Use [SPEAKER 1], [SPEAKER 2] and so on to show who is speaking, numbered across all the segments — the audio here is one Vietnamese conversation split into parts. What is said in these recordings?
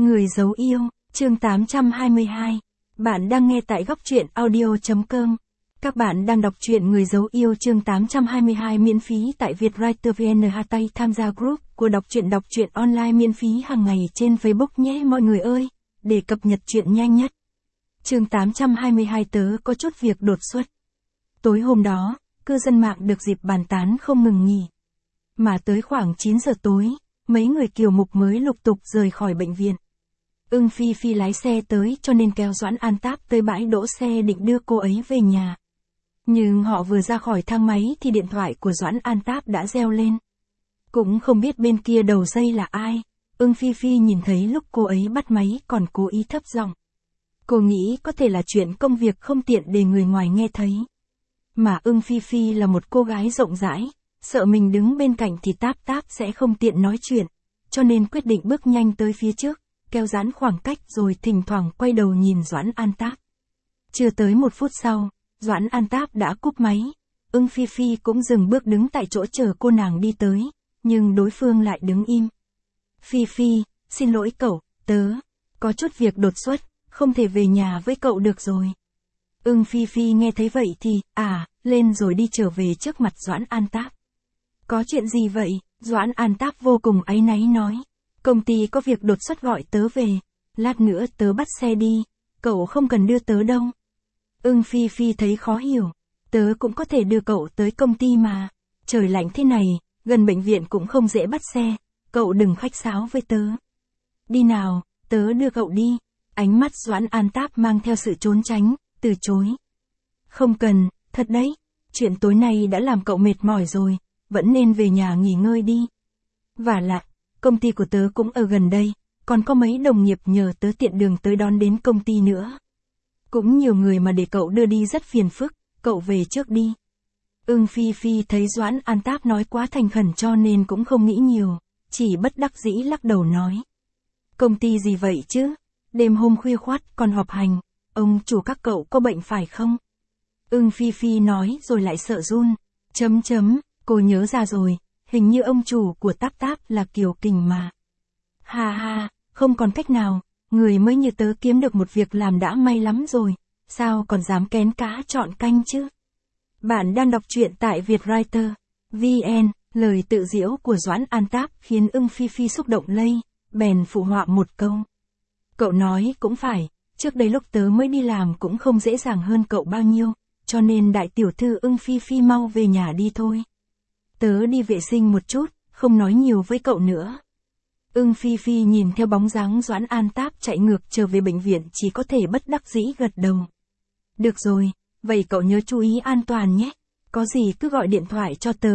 [SPEAKER 1] Người giấu yêu, chương 822. Bạn đang nghe tại góc truyện audio.com. Các bạn đang đọc truyện Người giấu yêu chương 822 miễn phí tại Vietwriter VN. Hãy tham gia group của đọc truyện online miễn phí hàng ngày trên Facebook nhé mọi người ơi, để cập nhật truyện nhanh nhất. Chương 822 tớ có chút việc đột xuất. Tối hôm đó, cư dân mạng được dịp bàn tán không ngừng nghỉ. Mà tới khoảng 9 giờ tối, mấy người kiều mục mới lục tục rời khỏi bệnh viện. Phi Phi lái xe tới cho nên kéo Doãn An Táp tới bãi đỗ xe định đưa cô ấy về nhà. Nhưng họ vừa ra khỏi thang máy thì điện thoại của Doãn An Táp đã reo lên. Cũng không biết bên kia đầu dây là ai. Phi Phi nhìn thấy lúc cô ấy bắt máy còn cố ý thấp giọng. Cô nghĩ có thể là chuyện công việc không tiện để người ngoài nghe thấy. Mà Phi Phi là một cô gái rộng rãi, sợ mình đứng bên cạnh thì Táp Táp sẽ không tiện nói chuyện, cho nên quyết định bước nhanh tới phía trước, kéo giãn khoảng cách rồi thỉnh thoảng quay đầu nhìn Doãn An Táp. Chưa tới 1 phút sau, Doãn An Táp đã cúp máy. Phi Phi cũng dừng bước đứng tại chỗ chờ cô nàng đi tới, nhưng đối phương lại đứng im. Phi Phi, xin lỗi cậu, tớ có chút việc đột xuất, không thể về nhà với cậu được rồi. Phi Phi nghe thấy vậy thì, lên rồi đi trở về trước mặt Doãn An Táp. Có chuyện gì vậy? Doãn An Táp vô cùng áy náy nói. Công ty có việc đột xuất gọi tớ về, lát nữa tớ bắt xe đi, cậu không cần đưa tớ đâu. Phi Phi thấy khó hiểu, tớ cũng có thể đưa cậu tới công ty mà, trời lạnh thế này, gần bệnh viện cũng không dễ bắt xe, cậu đừng khách sáo với tớ. Đi nào, tớ đưa cậu đi. Ánh mắt Doãn An Táp mang theo sự trốn tránh, từ chối. Không cần, thật đấy, chuyện tối nay đã làm cậu mệt mỏi rồi, vẫn nên về nhà nghỉ ngơi đi. Vả lại, công ty của tớ cũng ở gần đây, còn có mấy đồng nghiệp nhờ tớ tiện đường tới đón đến công ty nữa. Cũng nhiều người mà để cậu đưa đi rất phiền phức, cậu về trước đi. Phi Phi thấy Doãn An Táp nói quá thành khẩn cho nên cũng không nghĩ nhiều, chỉ bất đắc dĩ lắc đầu nói. Công ty gì vậy chứ? Đêm hôm khuya khoắt còn họp hành, ông chủ các cậu có bệnh phải không? Phi Phi nói rồi lại sợ run. Cô nhớ ra rồi, hình như ông chủ của Táp Táp là Kiều Kình mà. Ha, không còn cách nào, người mới như tớ kiếm được một việc làm đã may lắm rồi, sao còn dám kén cá chọn canh chứ? Bạn đang đọc truyện tại Vietwriter VN, lời tự giễu của Doãn An Táp khiến Phi Phi xúc động lây, bèn phụ họa một câu. Cậu nói cũng phải, trước đây lúc tớ mới đi làm cũng không dễ dàng hơn cậu bao nhiêu, cho nên đại tiểu thư Phi Phi mau về nhà đi thôi. Tớ đi vệ sinh một chút, không nói nhiều với cậu nữa. Phi Phi nhìn theo bóng dáng Doãn An Táp chạy ngược trở về bệnh viện chỉ có thể bất đắc dĩ gật đầu. Được rồi, vậy cậu nhớ chú ý an toàn nhé, có gì cứ gọi điện thoại cho tớ.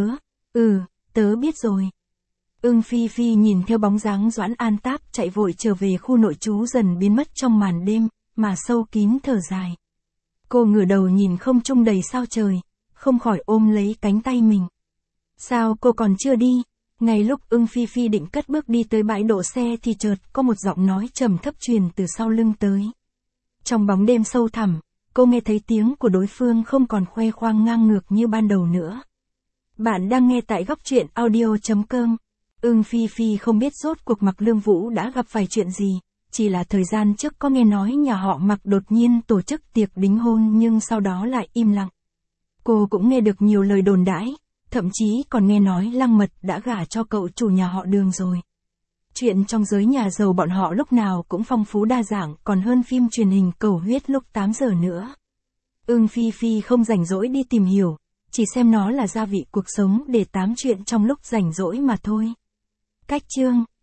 [SPEAKER 1] Tớ biết rồi. Phi Phi nhìn theo bóng dáng Doãn An Táp chạy vội trở về khu nội trú dần biến mất trong màn đêm, mà sâu kín thở dài. Cô ngửa đầu nhìn không trung đầy sao trời, không khỏi ôm lấy cánh tay mình. Sao cô còn chưa đi? Ngay lúc Phi Phi định cất bước đi tới bãi đỗ xe thì chợt có một giọng nói trầm thấp truyền từ sau lưng tới. Trong bóng đêm sâu thẳm, cô nghe thấy tiếng của đối phương không còn khoe khoang ngang ngược như ban đầu nữa. Bạn đang nghe tại góc truyện audio.com. Phi Phi không biết rốt cuộc Mạc Lương Vũ đã gặp phải chuyện gì, chỉ là thời gian trước có nghe nói nhà họ Mạc đột nhiên tổ chức tiệc đính hôn nhưng sau đó lại im lặng. Cô cũng nghe được nhiều lời đồn đãi, thậm chí còn nghe nói Lăng Mật đã gả cho cậu chủ nhà họ Đường rồi. Chuyện trong giới nhà giàu bọn họ lúc nào cũng phong phú đa dạng còn hơn phim truyền hình Cầu Huyết lúc 8 giờ nữa. Phi Phi không rảnh rỗi đi tìm hiểu, chỉ xem nó là gia vị cuộc sống để tám chuyện trong lúc rảnh rỗi mà thôi. Cách chương